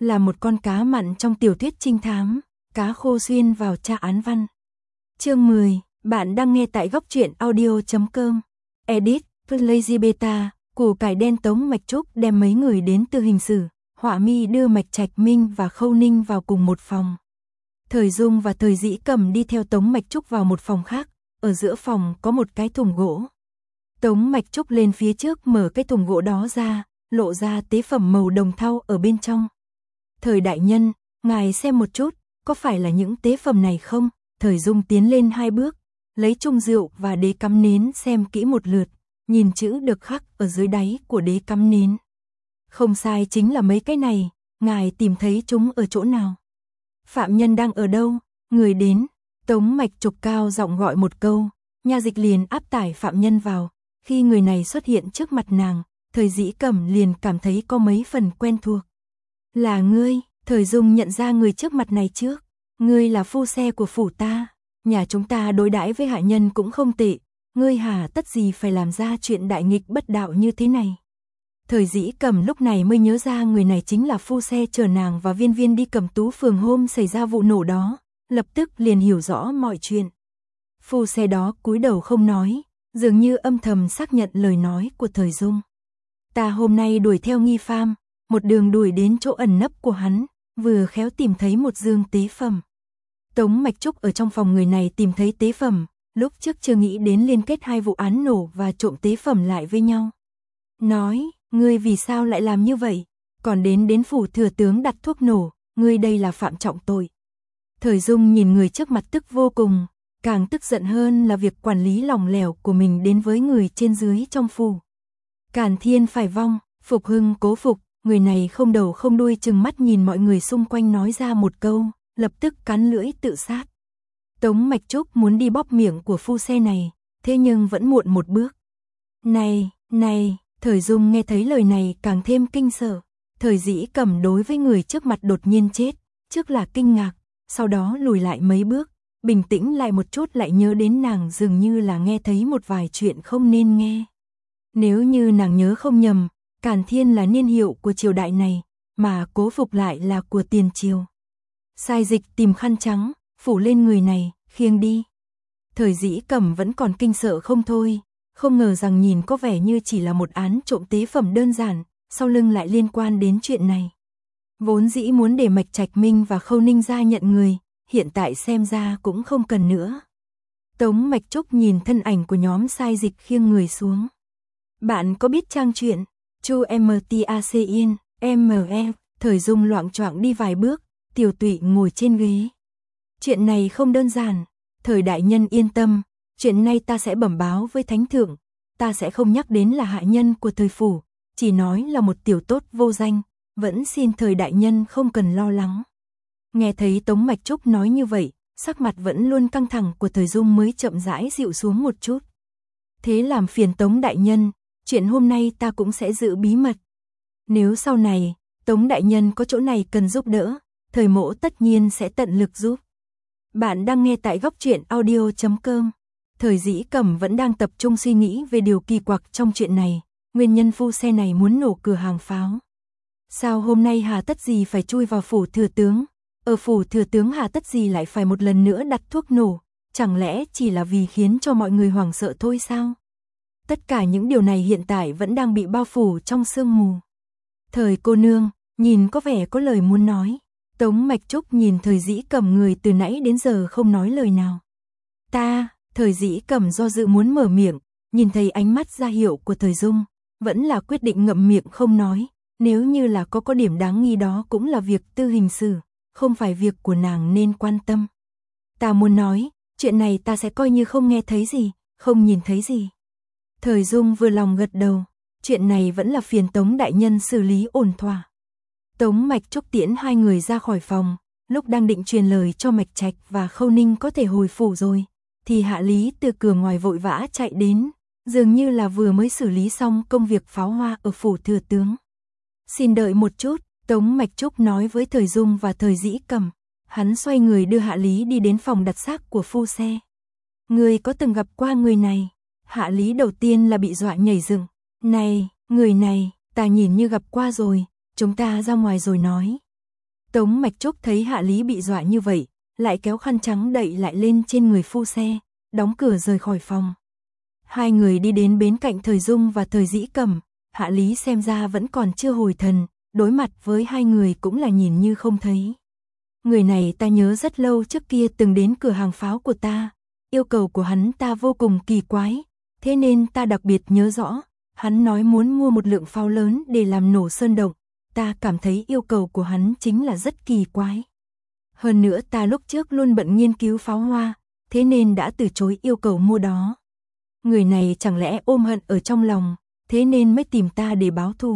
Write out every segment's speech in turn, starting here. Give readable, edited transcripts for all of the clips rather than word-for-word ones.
là một con cá mặn trong tiểu thuyết trinh thám, cá khô xuyên vào tra án văn. Chương 10, bạn đang nghe tại góc truyện audio.com. Edit, Lazy Beta, củ cải đen Tống Mạch Trúc đem mấy người đến từ hình sự, Họa Mi đưa Mạch Trạch Minh và Khâu Ninh vào cùng một phòng. Thời Dung và Thời Dĩ Cầm đi theo Tống Mạch Trúc vào một phòng khác, ở giữa phòng có một cái thùng gỗ. Tống Mạch Trúc lên phía trước mở cái thùng gỗ đó ra, lộ ra tế phẩm màu đồng thau ở bên trong. Thời đại nhân, ngài xem một chút, có phải là những tế phẩm này không? Thời Dung tiến lên 2 bước, lấy chung rượu và đế cắm nến xem kỹ một lượt, nhìn chữ được khắc ở dưới đáy của đế cắm nến. Không sai, chính là mấy cái này, ngài tìm thấy chúng ở chỗ nào? Phạm nhân đang ở đâu? Người đến. Tống Mạch Trúc cao giọng gọi một câu, nha dịch liền áp tải phạm nhân vào. Khi người này xuất hiện trước mặt nàng, Thời Dĩ Cẩm liền cảm thấy có mấy phần quen thuộc. Là ngươi? Thời Dung nhận ra người trước mặt này trước. Ngươi là phu xe của phủ ta, nhà chúng ta đối đãi với hạ nhân cũng không tệ, ngươi hà tất gì phải làm ra chuyện đại nghịch bất đạo như thế này. Thời Dĩ Cẩm lúc này mới nhớ ra người này chính là phu xe chở nàng và Viên Viên đi Cẩm Tú phường hôm xảy ra vụ nổ đó, lập tức liền hiểu rõ mọi chuyện. Phu xe đó cúi đầu không nói, dường như âm thầm xác nhận lời nói của Thời Dung. Ta hôm nay đuổi theo nghi phạm, một đường đuổi đến chỗ ẩn nấp của hắn, vừa khéo tìm thấy một dương tế phẩm. Tống Mạch Trúc ở trong phòng người này tìm thấy tế phẩm, lúc trước chưa nghĩ đến liên kết hai vụ án nổ và trộm tế phẩm lại với nhau. Nói, ngươi vì sao lại làm như vậy? Còn đến phủ thừa tướng đặt thuốc nổ, ngươi đây là phạm trọng tội. Thời Dung nhìn người trước mặt tức vô cùng, càng tức giận hơn là việc quản lý lỏng lẻo của mình đến với người trên dưới trong phủ. Càn thiên phải vong, phục hưng cố phục, người này không đầu không đuôi chừng mắt nhìn mọi người xung quanh nói ra một câu, lập tức cắn lưỡi tự sát. Tống Mạch Trúc muốn đi bóp miệng của phu xe này, thế nhưng vẫn muộn một bước. Này, Thời Dung nghe thấy lời này càng thêm kinh sợ. Thời Dĩ Cẩm đối với người trước mặt đột nhiên chết, trước là kinh ngạc, sau đó lùi lại mấy bước, bình tĩnh lại một chút lại nhớ đến nàng dường như là nghe thấy một vài chuyện không nên nghe. Nếu như nàng nhớ không nhầm, Càn Thiên là niên hiệu của triều đại này, mà Cố Phục lại là của tiền triều. Sai dịch tìm khăn trắng, phủ lên người này, khiêng đi. Thời Dĩ Cẩm vẫn còn kinh sợ không thôi, không ngờ rằng nhìn có vẻ như chỉ là một án trộm tế phẩm đơn giản, sau lưng lại liên quan đến chuyện này. Vốn dĩ muốn để Mạch Trạch Minh và Khâu Ninh ra nhận người, hiện tại xem ra cũng không cần nữa. Tống Mạch Trúc nhìn thân ảnh của nhóm sai dịch khiêng người xuống. Bạn có biết trang truyện Chu MTACIN, MF, Thời Dung loạng choạng đi vài bước, Tiểu Tụy ngồi trên ghế. Chuyện này không đơn giản, Thời đại nhân yên tâm, chuyện này ta sẽ bẩm báo với thánh thượng, ta sẽ không nhắc đến là hạ nhân của thời phủ, chỉ nói là một tiểu tốt vô danh, vẫn xin Thời đại nhân không cần lo lắng. Nghe thấy Tống Mạch Trúc nói như vậy, sắc mặt vẫn luôn căng thẳng của Thời Dung mới chậm rãi dịu xuống một chút. Thế làm phiền Tống đại nhân, chuyện hôm nay ta cũng sẽ giữ bí mật. Nếu sau này, Tống đại nhân có chỗ này cần giúp đỡ, Thời mỗ tất nhiên sẽ tận lực giúp. Bạn đang nghe tại góc truyện audio.com. Thời Dĩ Cẩm vẫn đang tập trung suy nghĩ về điều kỳ quặc trong chuyện này, nguyên nhân phu xe này muốn nổ cửa hàng pháo. Sao hôm nay hà tất gì phải chui vào phủ thừa tướng? Ở phủ thừa tướng hà tất gì lại phải một lần nữa đặt thuốc nổ? Chẳng lẽ chỉ là vì khiến cho mọi người hoảng sợ thôi sao? Tất cả những điều này hiện tại vẫn đang bị bao phủ trong sương mù. Thời cô nương, nhìn có vẻ có lời muốn nói. Tống Mạch Trúc nhìn Thời Dĩ Cẩm người từ nãy đến giờ không nói lời nào. Thời Dĩ Cẩm do dự muốn mở miệng, nhìn thấy ánh mắt ra hiệu của Thời Dung, vẫn là quyết định ngậm miệng không nói, nếu như là có điểm đáng nghi đó cũng là việc tư hình sự, không phải việc của nàng nên quan tâm. Ta muốn nói, chuyện này ta sẽ coi như không nghe thấy gì, không nhìn thấy gì. Thời Dung vừa lòng gật đầu, chuyện này vẫn là phiền Tống đại nhân xử lý ổn thỏa. Tống Mạch Trúc tiễn hai người ra khỏi phòng, lúc đang định truyền lời cho Mạch Trạch và Khâu Ninh có thể hồi phủ rồi, thì Hạ Lý từ cửa ngoài vội vã chạy đến, dường như là vừa mới xử lý xong công việc pháo hoa ở phủ thừa tướng. Xin đợi một chút, Tống Mạch Trúc nói với Thời Dung và Thời Dĩ Cẩm. Hắn xoay người đưa Hạ Lý đi đến phòng đặt xác của phu xe. Người có từng gặp qua người này? Hạ Lý đầu tiên là bị dọa nhảy dựng. Này, người này, ta nhìn như gặp qua rồi, chúng ta ra ngoài rồi nói. Tống Mạch Trúc thấy Hạ Lý bị dọa như vậy, lại kéo khăn trắng đậy lại lên trên người phu xe, đóng cửa rời khỏi phòng. Hai người đi đến bên cạnh Thời Dung và Thời Dĩ Cẩm, Hạ Lý xem ra vẫn còn chưa hồi thần, đối mặt với hai người cũng là nhìn như không thấy. Người này ta nhớ rất lâu trước kia từng đến cửa hàng pháo của ta, yêu cầu của hắn ta vô cùng kỳ quái, thế nên ta đặc biệt nhớ rõ, hắn nói muốn mua một lượng pháo lớn để làm nổ sơn động, ta cảm thấy yêu cầu của hắn chính là rất kỳ quái. Hơn nữa ta lúc trước luôn bận nghiên cứu pháo hoa, thế nên đã từ chối yêu cầu mua đó. Người này chẳng lẽ ôm hận ở trong lòng, thế nên mới tìm ta để báo thù.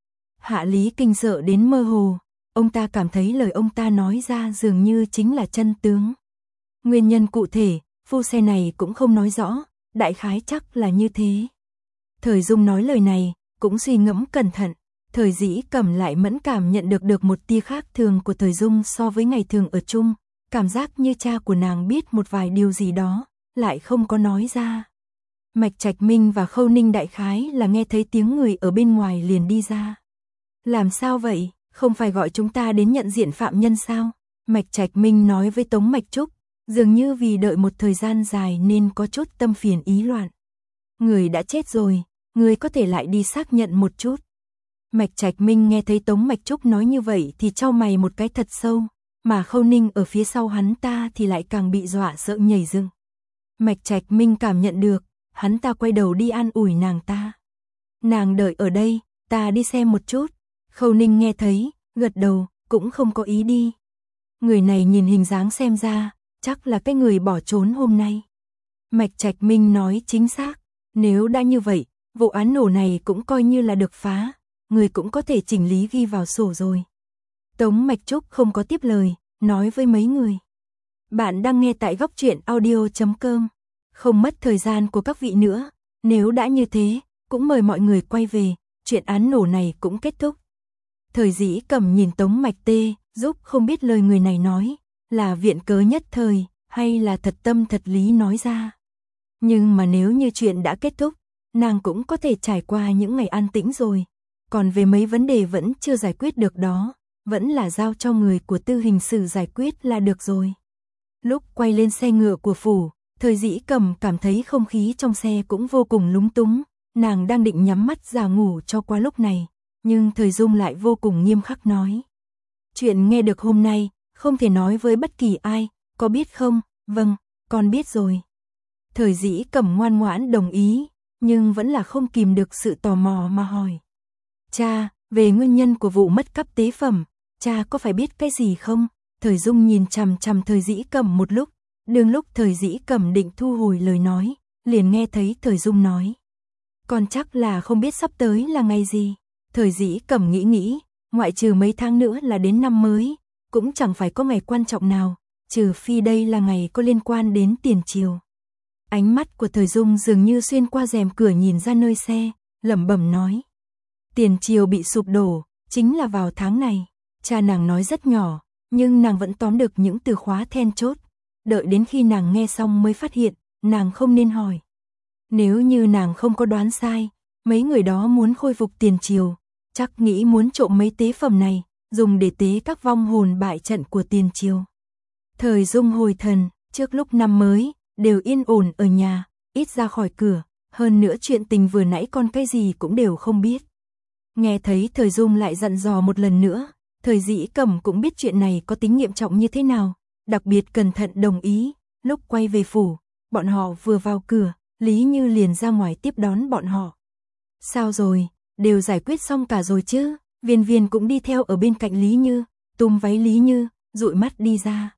Hạ Lý kinh sợ đến mơ hồ, ông ta cảm thấy lời ông ta nói ra dường như chính là chân tướng. Nguyên nhân cụ thể, phu xe này cũng không nói rõ, đại khái chắc là như thế. Thời Dung nói lời này, cũng suy ngẫm cẩn thận, Thời Dĩ Cẩm lại mẫn cảm nhận được một tia khác thường của Thời Dung so với ngày thường ở chung, cảm giác như cha của nàng biết một vài điều gì đó, lại không có nói ra. Mạch Trạch Minh và Khâu Ninh đại khái là nghe thấy tiếng người ở bên ngoài liền đi ra. Làm sao vậy, không phải gọi chúng ta đến nhận diện phạm nhân sao? Mạch Trạch Minh nói với Tống Mạch Trúc, dường như vì đợi một thời gian dài nên có chút tâm phiền ý loạn. Người đã chết rồi, người có thể lại đi xác nhận một chút. Mạch Trạch Minh nghe thấy Tống Mạch Trúc nói như vậy thì chau mày một cái thật sâu, mà Khâu Ninh ở phía sau hắn ta thì lại càng bị dọa sợ nhảy dựng. Mạch Trạch Minh cảm nhận được, hắn ta quay đầu đi an ủi nàng ta. Nàng đợi ở đây, ta đi xem một chút. Khâu Ninh nghe thấy, gật đầu, cũng không có ý đi. Người này nhìn hình dáng xem ra, chắc là cái người bỏ trốn hôm nay. Mạch Trạch Minh nói chính xác, nếu đã như vậy, vụ án nổ này cũng coi như là được phá, người cũng có thể chỉnh lý ghi vào sổ rồi. Tống Mạch Trúc không có tiếp lời, nói với mấy người. Bạn đang nghe tại góc truyện audio.com. Không mất thời gian của các vị nữa, nếu đã như thế, cũng mời mọi người quay về, chuyện án nổ này cũng kết thúc. Thời Dĩ Cẩm nhìn Tống Mạch Tê, giúp không biết lời người này nói, là viện cớ nhất thời, hay là thật tâm thật lý nói ra. Nhưng mà nếu như chuyện đã kết thúc, nàng cũng có thể trải qua những ngày an tĩnh rồi. Còn về mấy vấn đề vẫn chưa giải quyết được đó, vẫn là giao cho người của tư hình sự giải quyết là được rồi. Lúc quay lên xe ngựa của phủ, Thời Dĩ Cẩm cảm thấy không khí trong xe cũng vô cùng lúng túng, nàng đang định nhắm mắt giả ngủ cho qua lúc này, nhưng Thời Dung lại vô cùng nghiêm khắc nói. Chuyện nghe được hôm nay, không thể nói với bất kỳ ai, có biết không? Vâng, con biết rồi. Thời Dĩ Cẩm ngoan ngoãn đồng ý, nhưng vẫn là không kìm được sự tò mò mà hỏi. Cha, về nguyên nhân của vụ mất cắp tế phẩm, cha có phải biết cái gì không? Thời Dung nhìn chằm chằm Thời Dĩ Cẩm một lúc, đương lúc Thời Dĩ Cẩm định thu hồi lời nói, liền nghe thấy Thời Dung nói. Con chắc là không biết sắp tới là ngày gì. Thời Dĩ Cẩm nghĩ, ngoại trừ mấy tháng nữa là đến năm mới, cũng chẳng phải có ngày quan trọng nào, trừ phi đây là ngày có liên quan đến tiền triều. Ánh mắt của Thời Dung dường như xuyên qua rèm cửa nhìn ra nơi xe, lẩm bẩm nói. Tiền triều bị sụp đổ, chính là vào tháng này. Cha nàng nói rất nhỏ, nhưng nàng vẫn tóm được những từ khóa then chốt. Đợi đến khi nàng nghe xong mới phát hiện, nàng không nên hỏi. Nếu như nàng không có đoán sai, mấy người đó muốn khôi phục tiền triều, chắc nghĩ muốn trộm mấy tế phẩm này, dùng để tế các vong hồn bại trận của tiền triều. Thời Dung hồi thần, trước lúc năm mới, đều yên ổn ở nhà, ít ra khỏi cửa, hơn nữa chuyện tình vừa nãy con cái gì cũng đều không biết. Nghe thấy Thời Dung lại dặn dò một lần nữa, Thời Dĩ Cẩm cũng biết chuyện này có tính nghiêm trọng như thế nào, đặc biệt cẩn thận đồng ý. Lúc quay về phủ, bọn họ vừa vào cửa, Lý Như liền ra ngoài tiếp đón bọn họ. Sao rồi, đều giải quyết xong cả rồi chứ? Viên Viên cũng đi theo ở bên cạnh Lý Như, túm váy Lý Như, dụi mắt đi ra.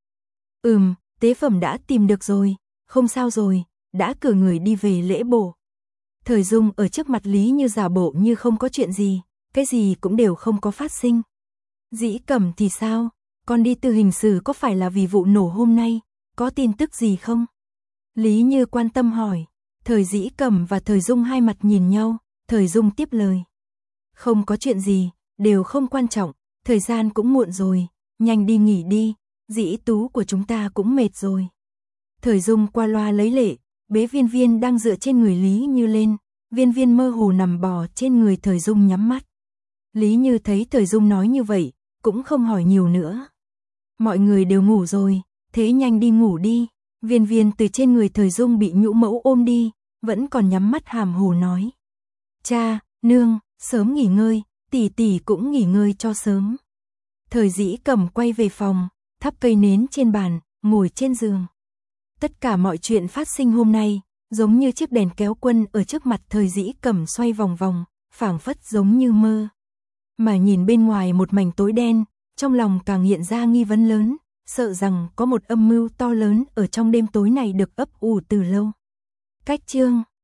Tế phẩm đã tìm được rồi, không sao rồi, đã cử người đi về lễ bổ. Thời Dung ở trước mặt Lý Như giả bộ như không có chuyện gì, cái gì cũng đều không có phát sinh. Dĩ Cẩm thì sao? Con đi từ hình sự có phải là vì vụ nổ hôm nay, có tin tức gì không? Lý Như quan tâm hỏi. Thời Dĩ Cẩm và Thời Dung hai mặt nhìn nhau, Thời Dung tiếp lời. Không có chuyện gì, đều không quan trọng, thời gian cũng muộn rồi, nhanh đi nghỉ đi, Dĩ Tú của chúng ta cũng mệt rồi. Thời Dung qua loa lấy lệ, bế Viên Viên đang dựa trên người Lý Như lên, Viên Viên mơ hồ nằm bò trên người Thời Dung nhắm mắt. Lý Như thấy Thời Dung nói như vậy, cũng không hỏi nhiều nữa. Mọi người đều ngủ rồi, thế nhanh đi ngủ đi. Viên Viên từ trên người Thời Dung bị Nhũ Mẫu ôm đi, vẫn còn nhắm mắt hàm hồ nói. Cha, nương, sớm nghỉ ngơi, tỷ tỷ cũng nghỉ ngơi cho sớm. Thời Dĩ Cẩm quay về phòng, thắp cây nến trên bàn, ngồi trên giường. Tất cả mọi chuyện phát sinh hôm nay, giống như chiếc đèn kéo quân ở trước mặt Thời Dĩ Cẩm xoay vòng vòng, phảng phất giống như mơ. Mà nhìn bên ngoài một mảnh tối đen, trong lòng càng hiện ra nghi vấn lớn, sợ rằng có một âm mưu to lớn ở trong đêm tối này được ấp ủ từ lâu. Cách chương